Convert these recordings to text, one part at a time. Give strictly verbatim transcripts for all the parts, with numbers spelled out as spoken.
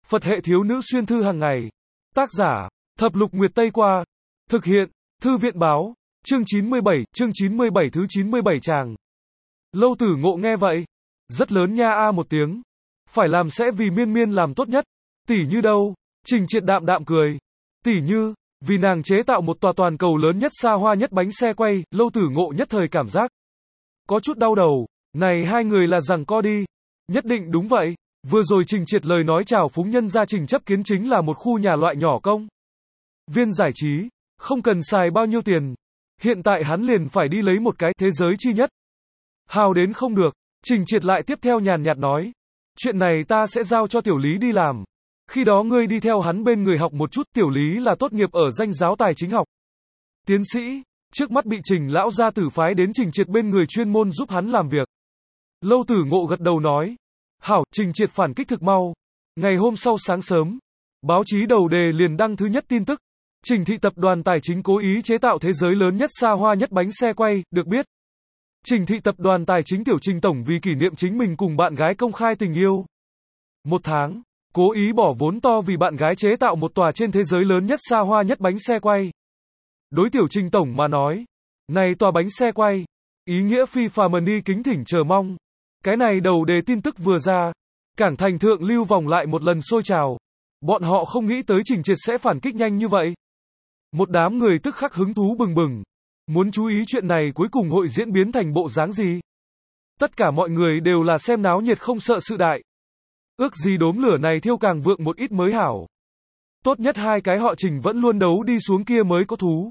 Phật hệ thiếu nữ xuyên thư hàng ngày. Tác giả, Thập Lục Nguyệt Tây Qua. Thực hiện, Thư viện báo. Chương chín mươi bảy, chương chín mươi bảy thứ chín mươi bảy tràng. Lâu Tử Ngộ nghe vậy. Rất lớn nha a một tiếng. Phải làm sẽ vì Miên Miên làm tốt nhất. Tỷ như đâu? Trình Triệt đạm đạm cười. Tỷ như, vì nàng chế tạo một tòa toàn cầu lớn nhất xa hoa nhất bánh xe quay, Lâu Tử Ngộ nhất thời cảm giác có chút đau đầu. Này hai người là giằng co đi. Nhất định đúng vậy. Vừa rồi Trình Triệt lời nói chào phúng nhân gia Trình chấp kiến chính là một khu nhà loại nhỏ công viên giải trí, không cần xài bao nhiêu tiền. Hiện tại hắn liền phải đi lấy một cái thế giới chi nhất. Hào đến không được. Trình Triệt lại tiếp theo nhàn nhạt nói. Chuyện này ta sẽ giao cho Tiểu Lý đi làm. Khi đó ngươi đi theo hắn bên người học một chút. Tiểu Lý là tốt nghiệp ở danh giáo tài chính học. Tiến sĩ, trước mắt bị Trình lão gia tử phái đến Trình Triệt bên người chuyên môn giúp hắn làm việc. Lâu Tử Ngộ gật đầu nói. Hảo, Trình Triệt phản kích thực mau. Ngày hôm sau sáng sớm, báo chí đầu đề liền đăng thứ nhất tin tức. Trình thị tập đoàn tài chính cố ý chế tạo thế giới lớn nhất xa hoa nhất bánh xe quay, được biết. Trình thị tập đoàn tài chính tiểu Trình tổng vì kỷ niệm chính mình cùng bạn gái công khai tình yêu. Một tháng, cố ý bỏ vốn to vì bạn gái chế tạo một tòa trên thế giới lớn nhất xa hoa nhất bánh xe quay. Đối tiểu Trình tổng mà nói, này tòa bánh xe quay, ý nghĩa phi phàm đi kính thỉnh chờ mong. Cái này đầu đề tin tức vừa ra, cảng thành thượng lưu vòng lại một lần sôi trào. Bọn họ không nghĩ tới Trình Triệt sẽ phản kích nhanh như vậy. Một đám người tức khắc hứng thú bừng bừng. Muốn chú ý chuyện này cuối cùng hội diễn biến thành bộ dáng gì. Tất cả mọi người đều là xem náo nhiệt không sợ sự đại. Ước gì đốm lửa này thiêu càng vượng một ít mới hảo. Tốt nhất hai cái họ Trình vẫn luôn đấu đi xuống kia mới có thú.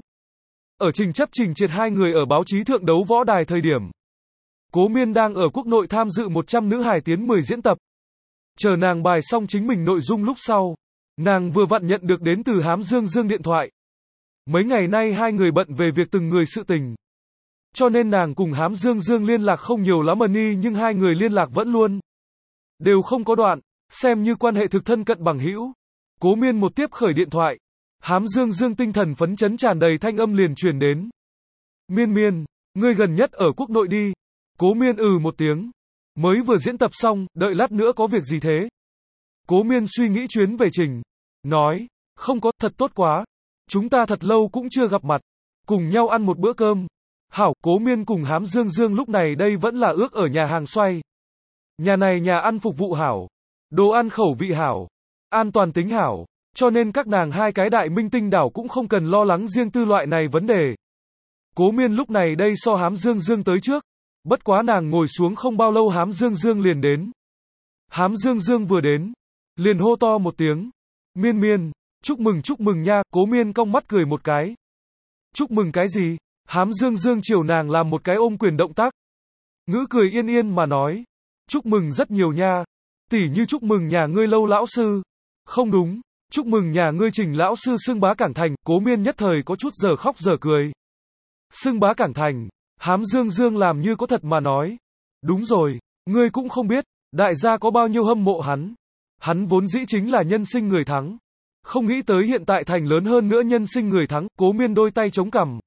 Ở Trình chấp Trình Triệt hai người ở báo chí thượng đấu võ đài thời điểm. Cố Miên đang ở quốc nội tham dự một trăm nữ hài tiến mười diễn tập. Chờ nàng bài xong chính mình nội dung lúc sau. Nàng vừa vặn nhận được đến từ Hám Dương Dương điện thoại. Mấy ngày nay hai người bận về việc từng người sự tình. Cho nên nàng cùng Hám Dương Dương liên lạc không nhiều lắm ni nhưng hai người liên lạc vẫn luôn. Đều không có đoạn, xem như quan hệ thực thân cận bằng hữu. Cố Miên một tiếp khởi điện thoại. Hám Dương Dương tinh thần phấn chấn tràn đầy thanh âm liền truyền đến. Miên Miên, ngươi gần nhất ở quốc nội đi. Cố Miên ừ một tiếng. Mới vừa diễn tập xong, đợi lát nữa có việc gì thế? Cố Miên suy nghĩ chuyến về Trình. Nói, không có, thật tốt quá. Chúng ta thật lâu cũng chưa gặp mặt. Cùng nhau ăn một bữa cơm. Hảo, Cố Miên cùng Hám Dương Dương lúc này đây vẫn là ước ở nhà hàng xoay. Nhà này nhà ăn phục vụ hảo. Đồ ăn khẩu vị hảo. An toàn tính hảo. Cho nên các nàng hai cái đại minh tinh đảo cũng không cần lo lắng riêng tư loại này vấn đề. Cố Miên lúc này đây so Hám Dương Dương tới trước. Bất quá nàng ngồi xuống không bao lâu Hám Dương Dương liền đến. Hám Dương Dương vừa đến. Liền hô to một tiếng. Miên Miên, chúc mừng chúc mừng nha. Cố Miên cong mắt cười một cái. Chúc mừng cái gì? Hám Dương Dương chiều nàng làm một cái ôm quyền động tác. Ngữ cười yên yên mà nói. Chúc mừng rất nhiều nha. Tỉ như chúc mừng nhà ngươi Lâu lão sư. Không đúng. Chúc mừng nhà ngươi Trình lão sư xưng bá cảng thành. Cố Miên nhất thời có chút giờ khóc giờ cười. Xưng bá cảng thành. Hám Dương Dương làm như có thật mà nói. Đúng rồi, ngươi cũng không biết, đại gia có bao nhiêu hâm mộ hắn. Hắn vốn dĩ chính là nhân sinh người thắng. Không nghĩ tới hiện tại thành lớn hơn nữa nhân sinh người thắng. Cố Miên đôi tay chống cằm.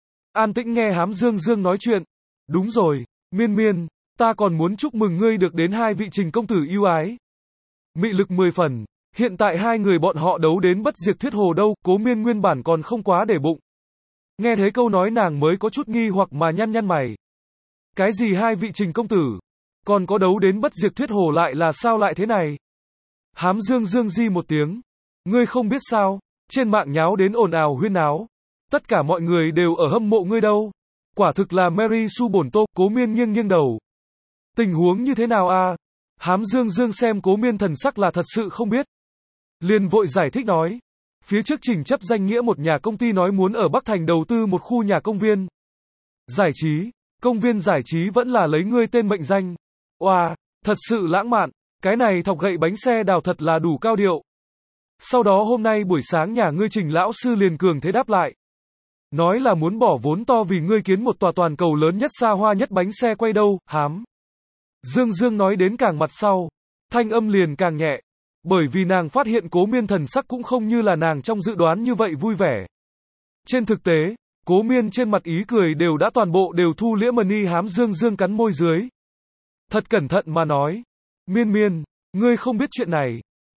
An tĩnh nghe Hám Dương Dương nói chuyện. Đúng rồi, Miên Miên, ta còn muốn chúc mừng ngươi được đến hai vị Trình công tử yêu ái. Mị lực mười phần. Hiện tại hai người bọn họ đấu đến bất diệt thuyết hồ đâu. Cố Miên nguyên bản còn không quá để bụng. Nghe thấy câu nói nàng mới có chút nghi hoặc mà nhăn nhăn mày. Cái gì hai vị Trình công tử? Còn có đấu đến bất diệt thuyết hồ lại là sao lại thế này? Hám Dương Dương di một tiếng. Ngươi không biết sao? Trên mạng nháo đến ồn ào huyên náo. Tất cả mọi người đều ở hâm mộ ngươi đâu. Quả thực là Mary Sue bổn tô. Cố Miên nghiêng nghiêng đầu. Tình huống như thế nào a? À? Hám Dương Dương xem Cố Miên thần sắc là thật sự không biết. Liền vội giải thích nói. Phía trước Trình chấp danh nghĩa một nhà công ty nói muốn ở Bắc Thành đầu tư một khu nhà công viên. Giải trí, công viên giải trí vẫn là lấy ngươi tên mệnh danh. Oa, wow, thật sự lãng mạn, cái này thọc gậy bánh xe đào thật là đủ cao điệu. Sau đó hôm nay buổi sáng nhà ngươi Trình lão sư liền cường thế đáp lại. Nói là muốn bỏ vốn to vì ngươi kiến một tòa toàn cầu lớn nhất xa hoa nhất bánh xe quay đâu, Hám. Dương Dương nói đến càng mặt sau, thanh âm liền càng nhẹ. Bởi vì nàng phát hiện Cố Miên thần sắc cũng không như là nàng trong dự đoán như vậy vui vẻ. Trên thực tế, Cố Miên trên mặt ý cười đều đã toàn bộ đều thu liễm ni. Hám Dương Dương cắn môi dưới. Thật cẩn thận mà nói. Miên Miên, ngươi không biết chuyện này.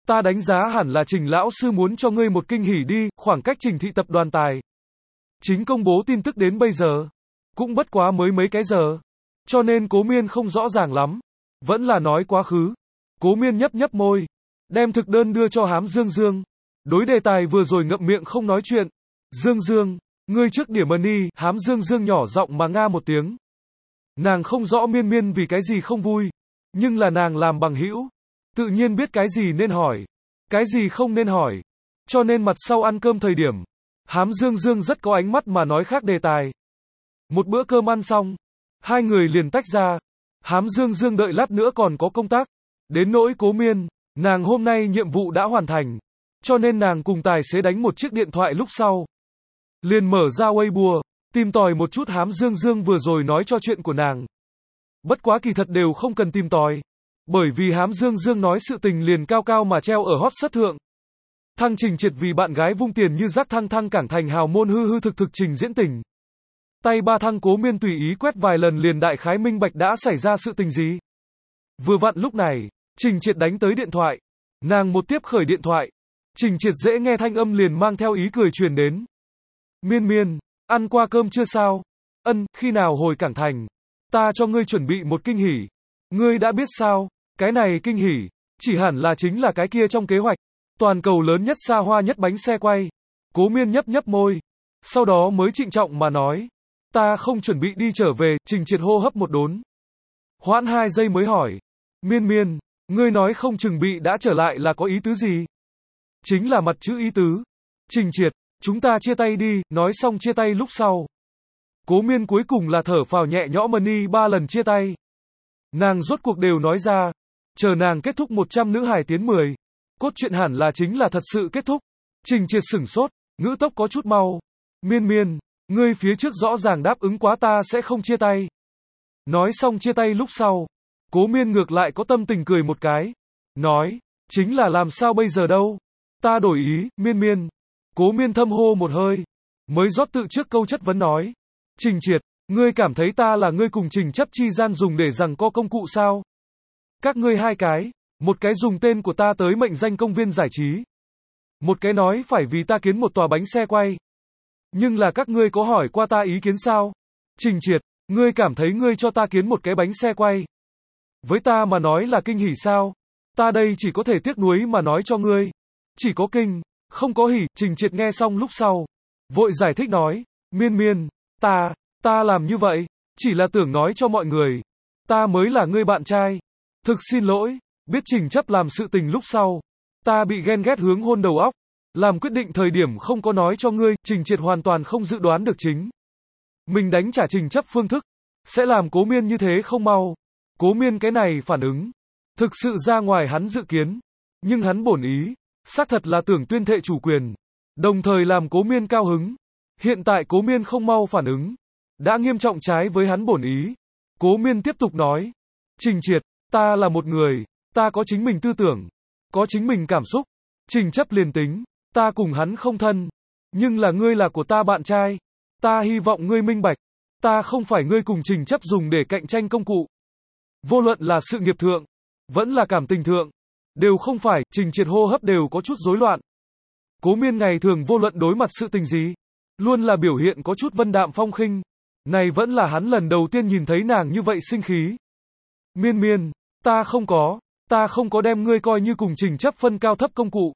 Ta đánh giá hẳn là Trình lão sư muốn cho ngươi một kinh hỉ đi, khoảng cách Trình thị tập đoàn tài chính công bố tin tức đến bây giờ, cũng bất quá mới mấy cái giờ. Cho nên Cố Miên không rõ ràng lắm. Vẫn là nói quá khứ. Cố Miên nhấp nhấp môi, đem thực đơn đưa cho Hám Dương Dương. Đối đề tài vừa rồi ngậm miệng không nói chuyện. Dương Dương, ngươi trước điểm money, Hám Dương Dương nhỏ giọng mà nga một tiếng. Nàng không rõ Miên Miên vì cái gì không vui, nhưng là nàng làm bằng hữu, tự nhiên biết cái gì nên hỏi, cái gì không nên hỏi. Cho nên mặt sau ăn cơm thời điểm, Hám Dương Dương rất có ánh mắt mà nói khác đề tài. Một bữa cơm ăn xong, hai người liền tách ra. Hám Dương Dương đợi lát nữa còn có công tác. Đến nỗi Cố Miên, nàng hôm nay nhiệm vụ đã hoàn thành, cho nên nàng cùng tài xế đánh một chiếc điện thoại lúc sau. Liền mở ra Weibo, tìm tòi một chút Hám Dương Dương vừa rồi nói cho chuyện của nàng. Bất quá kỳ thật đều không cần tìm tòi, bởi vì Hám Dương Dương nói sự tình liền cao cao mà treo ở hot search thượng. Thăng Trình Triệt vì bạn gái vung tiền như rác thăng thăng cảng thành hào môn hư hư thực thực trình diễn tình. Tay ba thăng Cố Miên tùy ý quét vài lần liền đại khái minh bạch đã xảy ra sự tình gì. Vừa vặn lúc này, Trình Triệt đánh tới điện thoại. Nàng một tiếp khởi điện thoại. Trình Triệt dễ nghe thanh âm liền mang theo ý cười truyền đến. Miên Miên, ăn qua cơm chưa sao? Ân, khi nào hồi cảng thành? Ta cho ngươi chuẩn bị một kinh hỉ. Ngươi đã biết sao? Cái này kinh hỉ, chỉ hẳn là chính là cái kia trong kế hoạch. Toàn cầu lớn nhất xa hoa nhất bánh xe quay. Cố Miên nhấp nhấp môi. Sau đó mới trịnh trọng mà nói. Ta không chuẩn bị đi trở về, Trình Triệt hô hấp một đốn. Hoãn hai giây mới hỏi. Miên Miên, ngươi nói không chừng bị đã trở lại là có ý tứ gì? Chính là mặt chữ ý tứ. Trình Triệt, chúng ta chia tay đi, nói xong chia tay lúc sau. Cố Miên cuối cùng là thở phào nhẹ nhõm money ba lần chia tay. Nàng rốt cuộc đều nói ra. Chờ nàng kết thúc một trăm nữ hài tiến mười. Cốt truyện hẳn là chính là thật sự kết thúc. Trình Triệt sửng sốt, ngữ tốc có chút mau. Miên Miên, ngươi phía trước rõ ràng đáp ứng quá ta sẽ không chia tay. Nói xong chia tay lúc sau, Cố Miên ngược lại có tâm tình cười một cái. Nói, chính là làm sao bây giờ đâu. Ta đổi ý, Miên Miên. Cố Miên thâm hô một hơi, mới rót tự trước câu chất vấn nói. Trình Triệt, ngươi cảm thấy ta là ngươi cùng Trình chấp chi gian dùng để giằng co công cụ sao? Các ngươi hai cái, một cái dùng tên của ta tới mệnh danh công viên giải trí. Một cái nói phải vì ta kiến một tòa bánh xe quay. Nhưng là các ngươi có hỏi qua ta ý kiến sao? Trình Triệt, ngươi cảm thấy ngươi cho ta kiến một cái bánh xe quay. Với ta mà nói là kinh hỉ sao? Ta đây chỉ có thể tiếc nuối mà nói cho ngươi. Chỉ có kinh, không có hỉ. Trình Triệt nghe xong lúc sau, vội giải thích nói. Miên Miên, ta, ta làm như vậy, chỉ là tưởng nói cho mọi người. Ta mới là ngươi bạn trai. Thực xin lỗi, biết Trình chấp làm sự tình lúc sau. Ta bị ghen ghét hướng hôn đầu óc. Làm quyết định thời điểm không có nói cho ngươi, Trình Triệt hoàn toàn không dự đoán được chính. Mình đánh trả Trình chấp phương thức, sẽ làm Cố Miên như thế không mau. Cố Miên cái này phản ứng, thực sự ra ngoài hắn dự kiến. Nhưng hắn bổn ý, xác thật là tưởng tuyên thệ chủ quyền. Đồng thời làm Cố Miên cao hứng. Hiện tại Cố Miên không mau phản ứng, đã nghiêm trọng trái với hắn bổn ý. Cố Miên tiếp tục nói. Trình Triệt, ta là một người, ta có chính mình tư tưởng, có chính mình cảm xúc. Trình chấp liền tính, ta cùng hắn không thân, nhưng là ngươi là của ta bạn trai. Ta hy vọng ngươi minh bạch, ta không phải ngươi cùng Trình chấp dùng để cạnh tranh công cụ. Vô luận là sự nghiệp thượng, vẫn là cảm tình thượng, đều không phải. Trình Triệt hô hấp đều có chút rối loạn. Cố Miên ngày thường vô luận đối mặt sự tình gì, luôn là biểu hiện có chút vân đạm phong khinh. Này vẫn là hắn lần đầu tiên nhìn thấy nàng như vậy sinh khí. Miên Miên, ta không có, ta không có đem ngươi coi như cùng Trình chấp phân cao thấp công cụ.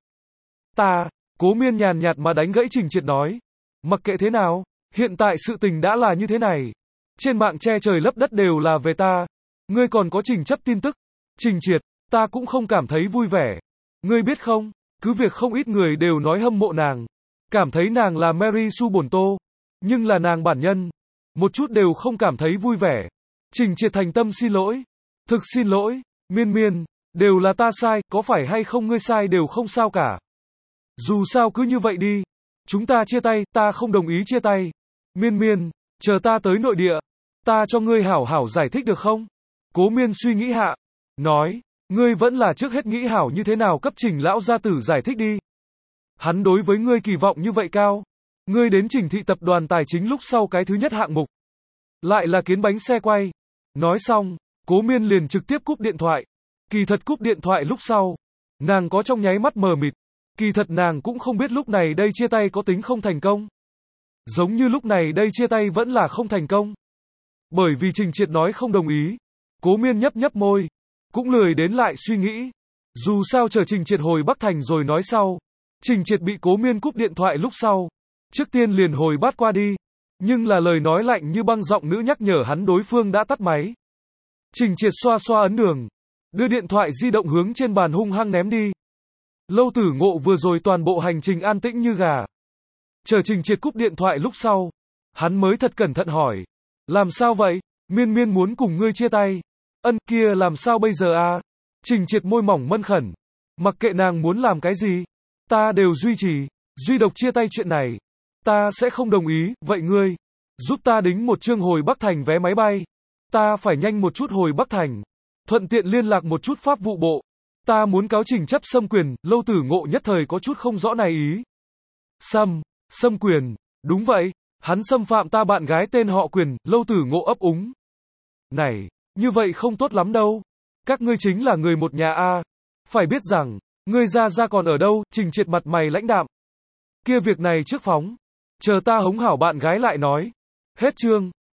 Ta, Cố Miên nhàn nhạt mà đánh gãy Trình Triệt nói. Mặc kệ thế nào, hiện tại sự tình đã là như thế này. Trên mạng che trời lấp đất đều là về ta. Ngươi còn có Trình chấp tin tức. Trình Triệt, ta cũng không cảm thấy vui vẻ. Ngươi biết không, cứ việc không ít người đều nói hâm mộ nàng. Cảm thấy nàng là Mary Sue bổn tô. Nhưng là nàng bản nhân, một chút đều không cảm thấy vui vẻ. Trình Triệt thành tâm xin lỗi. Thực xin lỗi, Miên Miên, đều là ta sai, có phải hay không ngươi sai đều không sao cả. Dù sao cứ như vậy đi. Chúng ta chia tay, ta không đồng ý chia tay. Miên Miên, chờ ta tới nội địa, ta cho ngươi hảo hảo giải thích được không? Cố Miên suy nghĩ hạ, nói, ngươi vẫn là trước hết nghĩ hảo như thế nào cấp Trình lão gia tử giải thích đi. Hắn đối với ngươi kỳ vọng như vậy cao. Ngươi đến Trình thị tập đoàn tài chính lúc sau cái thứ nhất hạng mục, lại là kiến bánh xe quay. Nói xong, Cố Miên liền trực tiếp cúp điện thoại. Kỳ thật cúp điện thoại lúc sau, Nàng có trong nháy mắt mờ mịt. Kỳ thật nàng cũng không biết lúc này đây chia tay có tính không thành công. Giống như lúc này đây chia tay vẫn là không thành công. Bởi vì Trình Triệt nói không đồng ý. Cố Miên nhấp nhấp môi. Cũng lười đến lại suy nghĩ. Dù sao chờ Trình Triệt hồi Bắc Thành rồi nói sau. Trình Triệt bị Cố Miên cúp điện thoại lúc sau. Trước tiên liền hồi bát qua đi. Nhưng là lời nói lạnh như băng giọng nữ nhắc nhở hắn đối phương đã tắt máy. Trình Triệt xoa xoa ấn đường. Đưa điện thoại di động hướng trên bàn hung hăng ném đi. Lâu Tử Ngộ vừa rồi toàn bộ hành trình an tĩnh như gà. Chờ Trình Triệt cúp điện thoại lúc sau. Hắn mới thật cẩn thận hỏi. Làm sao vậy? Miên Miên muốn cùng ngươi chia tay. Ân kia làm sao bây giờ à? Trình Triệt môi mỏng mân khẩn. Mặc kệ nàng muốn làm cái gì. Ta đều duy trì. Duy độc chia tay chuyện này. Ta sẽ không đồng ý. Vậy ngươi giúp ta đính một chương hồi Bắc Thành vé máy bay. Ta phải nhanh một chút hồi Bắc Thành. Thuận tiện liên lạc một chút pháp vụ bộ. Ta muốn cáo Trình chấp xâm quyền. Lâu Tử Ngộ nhất thời có chút không rõ này ý. Xâm, xâm quyền. Đúng vậy. Hắn xâm phạm ta bạn gái tên họ Quyền. Lâu Tử Ngộ ấp úng. Này, như vậy không tốt lắm đâu. Các ngươi chính là người một nhà a. Phải biết rằng, ngươi ra ra còn ở đâu? Trình Triệt mặt mày lãnh đạm. Kia việc này trước phóng. Chờ ta hống hảo bạn gái lại nói. Hết chương.